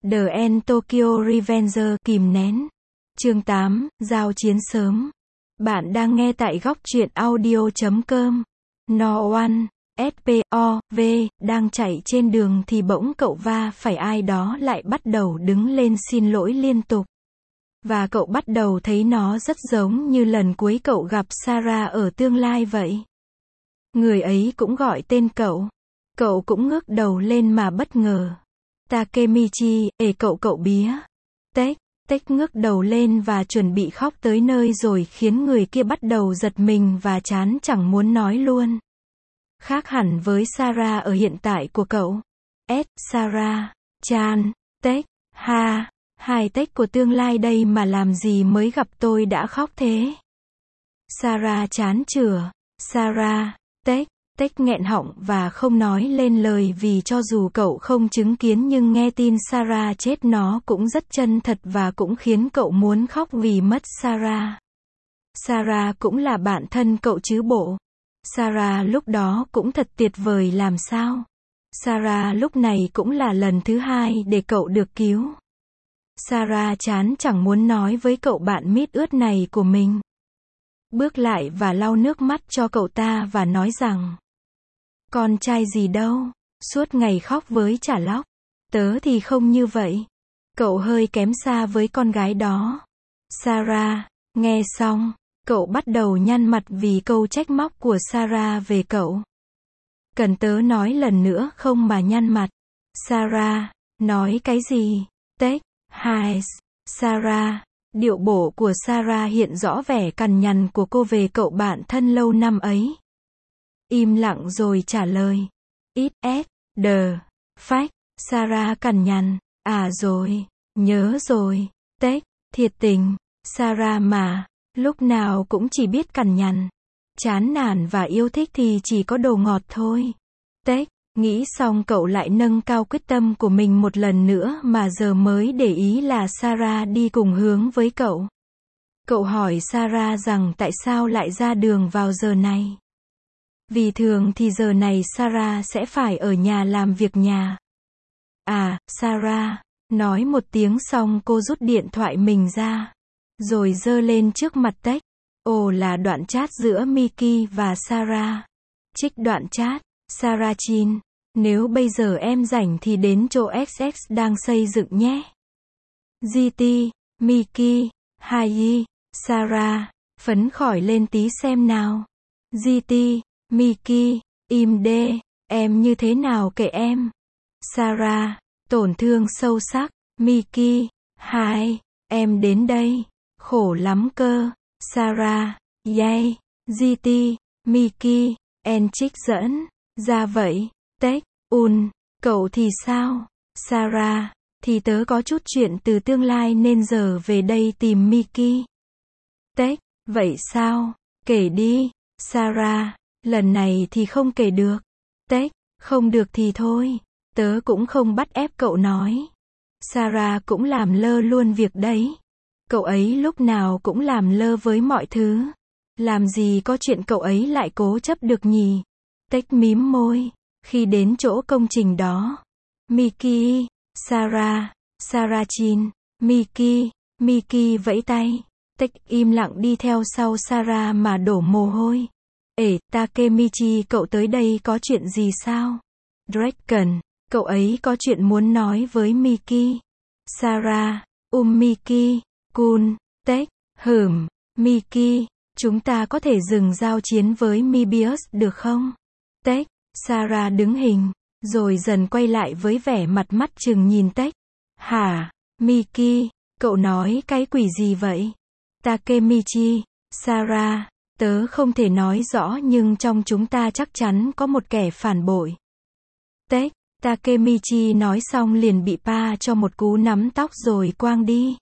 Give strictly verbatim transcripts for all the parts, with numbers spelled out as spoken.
The End Tokyo Revenger kìm nén. Chương tám, giao chiến sớm. Bạn đang nghe tại góc truyện audio chấm com. No One, ét pê o vê, đang chạy trên đường thì bỗng cậu va phải ai đó lại bắt đầu đứng lên xin lỗi liên tục. Và cậu bắt đầu thấy nó rất giống như lần cuối cậu gặp Sarah ở tương lai vậy. Người ấy cũng gọi tên cậu. Cậu cũng ngước đầu lên mà bất ngờ. Takemichi, ê cậu cậu bía. Tech, Tech ngước đầu lên và chuẩn bị khóc tới nơi rồi khiến người kia bắt đầu giật mình và chán chẳng muốn nói luôn. Khác hẳn với Sarah ở hiện tại của cậu. S, Sarah, Chan, Tech, ha, hai Tech của tương lai đây mà làm gì mới gặp tôi đã khóc thế. Sarah chán chửa. Sarah, Tech. Tech nghẹn họng và không nói lên lời vì cho dù cậu không chứng kiến nhưng nghe tin Sarah chết nó cũng rất chân thật và cũng khiến cậu muốn khóc vì mất Sarah. Sarah cũng là bạn thân cậu chứ bộ. Sarah lúc đó cũng thật tuyệt vời làm sao. Sarah lúc này cũng là lần thứ hai để cậu được cứu. Sarah chán chẳng muốn nói với cậu bạn mít ướt này của mình. Bước lại và lau nước mắt cho cậu ta và nói rằng: con trai gì đâu, suốt ngày khóc với chả lóc. Tớ thì không như vậy. Cậu hơi kém xa với con gái đó. Sarah, nghe xong, cậu bắt đầu nhăn mặt vì câu trách móc của Sarah về cậu. Cần tớ nói lần nữa không mà nhăn mặt? Sarah, nói cái gì? Tech, hai, Sarah. Điệu bộ của Sarah hiện rõ vẻ cằn nhằn của cô về cậu bạn thân lâu năm ấy. Im lặng rồi trả lời. Ít s, the, fact, Sarah cằn nhằn. À rồi, nhớ rồi. Tech, thiệt tình. Sarah mà, lúc nào cũng chỉ biết cằn nhằn. Chán nản và yêu thích thì chỉ có đồ ngọt thôi. Tech, nghĩ xong cậu lại nâng cao quyết tâm của mình một lần nữa mà giờ mới để ý là Sarah đi cùng hướng với cậu. Cậu hỏi Sarah rằng tại sao lại ra đường vào giờ này. Vì thường thì giờ này Sarah sẽ phải ở nhà làm việc nhà. À, Sarah, nói một tiếng xong cô rút điện thoại mình ra. Rồi giơ lên trước mặt Tech. Ồ là đoạn chat giữa Miki và Sarah. Trích đoạn chat. Sarah Chin, nếu bây giờ em rảnh thì đến chỗ ích ích đang xây dựng nhé. giê tê, Miki, Hai, Sarah, phấn khởi lên tí xem nào. giê tê, Miki, im đê, em như thế nào kệ em. Sarah, tổn thương sâu sắc. Miki, Hai, em đến đây, khổ lắm cơ. Sarah, yay. giê tê, Miki, en trích dẫn. Ra vậy. Tech, un, cậu thì sao? Sarah, thì tớ có chút chuyện từ tương lai nên giờ về đây tìm Miki. Tech, vậy sao? Kể đi. Sarah, lần này thì không kể được. Tech, không được thì thôi. Tớ cũng không bắt ép cậu nói. Sarah cũng làm lơ luôn việc đấy. Cậu ấy lúc nào cũng làm lơ với mọi thứ. Làm gì có chuyện cậu ấy lại cố chấp được nhỉ? Tech mím môi. Khi đến chỗ công trình đó. Miki, Sarah, Sarah Chin, Miki, Miki vẫy tay. Tech im lặng đi theo sau Sarah mà đổ mồ hôi. Ê, Takemichi cậu tới đây có chuyện gì sao? Draken, cậu ấy có chuyện muốn nói với Miki. Sarah, um Miki, Kun, Tech, hửm, Miki, chúng ta có thể dừng giao chiến với Mebius được không? Tech, Sarah đứng hình, rồi dần quay lại với vẻ mặt mắt trừng nhìn Tech. Hả? Miki, cậu nói cái quỷ gì vậy? Takemichi, Sarah, tớ không thể nói rõ nhưng trong chúng ta chắc chắn có một kẻ phản bội. Tech, Takemichi nói xong liền bị pa cho một cú nắm tóc rồi quang đi.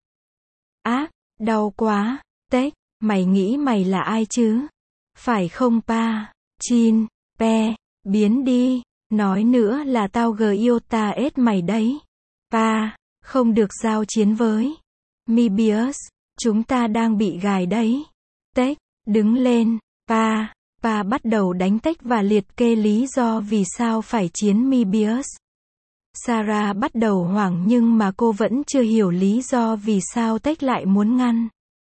Ác, đau quá. Tech, mày nghĩ mày là ai chứ? Phải không pa? Chin, pe, biến đi. Nói nữa là tao gờ yêu ta ết mày đấy. Pa, không được giao chiến với Mebius. Chúng ta đang bị gài đấy. Tech, đứng lên. Pa, pa bắt đầu đánh Tech và liệt kê lý do vì sao phải chiến Mebius. Sarah bắt đầu hoảng nhưng mà cô vẫn chưa hiểu lý do vì sao Tech lại muốn ngăn.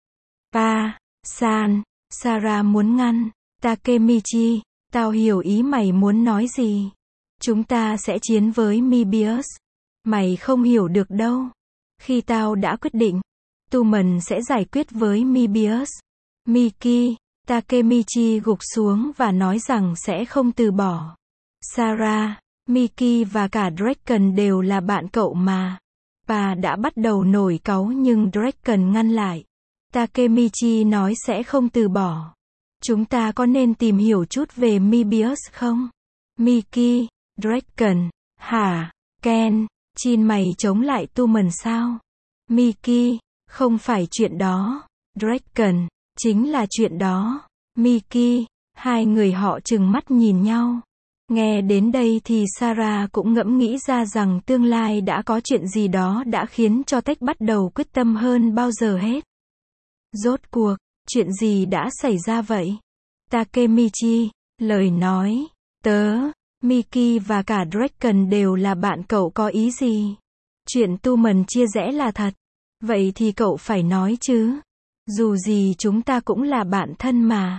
Pa-san, Sarah muốn ngăn. Takemichi, tao hiểu ý mày muốn nói gì. Chúng ta sẽ chiến với Mebius. Mày không hiểu được đâu. Khi tao đã quyết định, Tumen sẽ giải quyết với Mebius. Miki, Takemichi gục xuống và nói rằng sẽ không từ bỏ. Sarah, Miki và cả Draken đều là bạn cậu mà. Pa đã bắt đầu nổi cáu nhưng Draken ngăn lại. Takemichi nói sẽ không từ bỏ. Chúng ta có nên tìm hiểu chút về Mebius không? Miki, Draken, hả? Ken, Chin mày chống lại Tumen sao? Miki, không phải chuyện đó. Draken, chính là chuyện đó. Miki, hai người họ trừng mắt nhìn nhau. Nghe đến đây thì Sarah cũng ngẫm nghĩ ra rằng tương lai đã có chuyện gì đó đã khiến cho Tech bắt đầu quyết tâm hơn bao giờ hết. Rốt cuộc, chuyện gì đã xảy ra vậy? Takemichi, lời nói, tớ, Miki và cả Draken đều là bạn cậu có ý gì? Chuyện Tumen chia rẽ là thật. Vậy thì cậu phải nói chứ. Dù gì chúng ta cũng là bạn thân mà.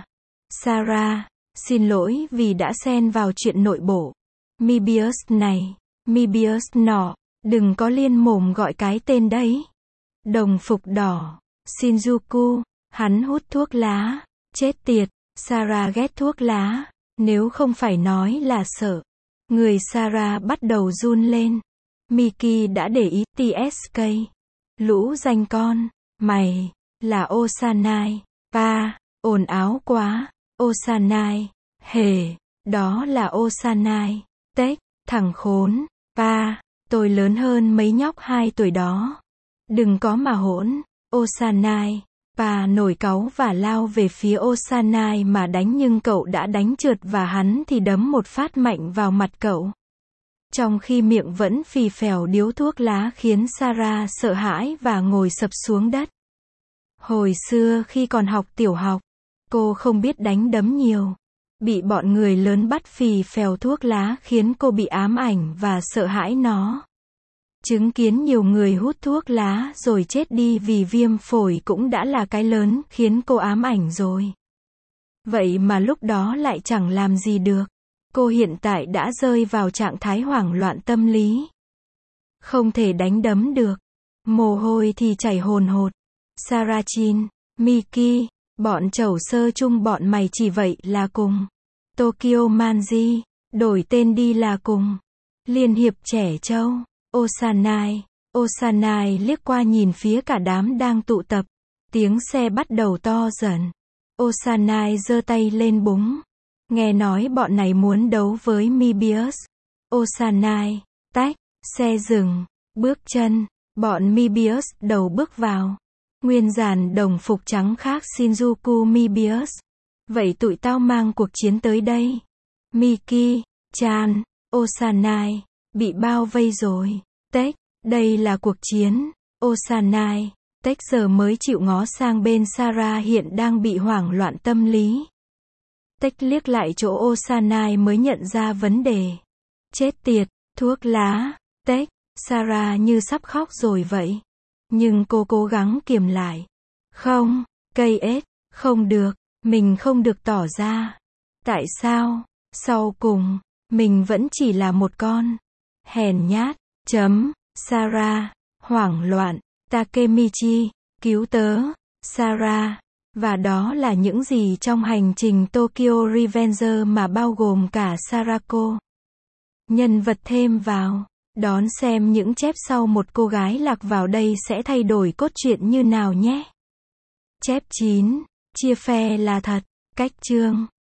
Sarah, xin lỗi vì đã xen vào chuyện nội bộ. Mebius này, Mebius nọ, đừng có liên mồm gọi cái tên đấy. Đồng phục đỏ, Shinjuku, hắn hút thuốc lá. Chết tiệt, Sarah ghét thuốc lá. Nếu không phải nói là sợ. Người Sarah bắt đầu run lên. Miki đã để ý tê ét ca. Lũ danh con, mày, là Osanai. Pa, ồn áo quá. Osanai, hề, đó là Osanai. Tech, thằng khốn. Pa, tôi lớn hơn mấy nhóc hai tuổi đó. Đừng có mà hỗn. Osanai. Pa nổi cáu và lao về phía Osanai mà đánh nhưng cậu đã đánh trượt và hắn thì đấm một phát mạnh vào mặt cậu. Trong khi miệng vẫn phì phèo điếu thuốc lá khiến Sarah sợ hãi và ngồi sập xuống đất. Hồi xưa khi còn học tiểu học, cô không biết đánh đấm nhiều. Bị bọn người lớn bắt phì phèo thuốc lá khiến cô bị ám ảnh và sợ hãi nó. Chứng kiến nhiều người hút thuốc lá rồi chết đi vì viêm phổi cũng đã là cái lớn khiến cô ám ảnh rồi. Vậy mà lúc đó lại chẳng làm gì được. Cô hiện tại đã rơi vào trạng thái hoảng loạn tâm lý. Không thể đánh đấm được. Mồ hôi thì chảy hồn hột. Sarachin, Miki, bọn chẩu sơ chung bọn mày chỉ vậy là cùng. Tokyo Manji, đổi tên đi là cùng. Liên hiệp trẻ trâu. Osanai, Osanai liếc qua nhìn phía cả đám đang tụ tập. Tiếng xe bắt đầu to dần. Osanai giơ tay lên búng. Nghe nói bọn này muốn đấu với Mebius. Osanai, tách, xe dừng, bước chân, bọn Mebius đầu bước vào. Nguyên dàn đồng phục trắng khác Shinjuku Mebius. Vậy tụi tao mang cuộc chiến tới đây. Miki, Chan, Osanai, bị bao vây rồi. Tech, đây là cuộc chiến. Osanai, Tech giờ mới chịu ngó sang bên Sarah hiện đang bị hoảng loạn tâm lý. Tech liếc lại chỗ Osanai mới nhận ra vấn đề. Chết tiệt, thuốc lá. Tech, Sarah như sắp khóc rồi vậy. Nhưng cô cố gắng kiềm lại. Không, cây ếch, không được, mình không được tỏ ra. Tại sao? Sau cùng, mình vẫn chỉ là một con hèn nhát. Chấm. Sarah, hoảng loạn. Takemichi, cứu tớ. Sarah. Và đó là những gì trong hành trình Tokyo Revenger mà bao gồm cả Sarako. Nhân vật thêm vào. Đón xem những chép sau một cô gái lạc vào đây sẽ thay đổi cốt truyện như nào nhé. Chép chín. Chia phe là thật. Cách chương.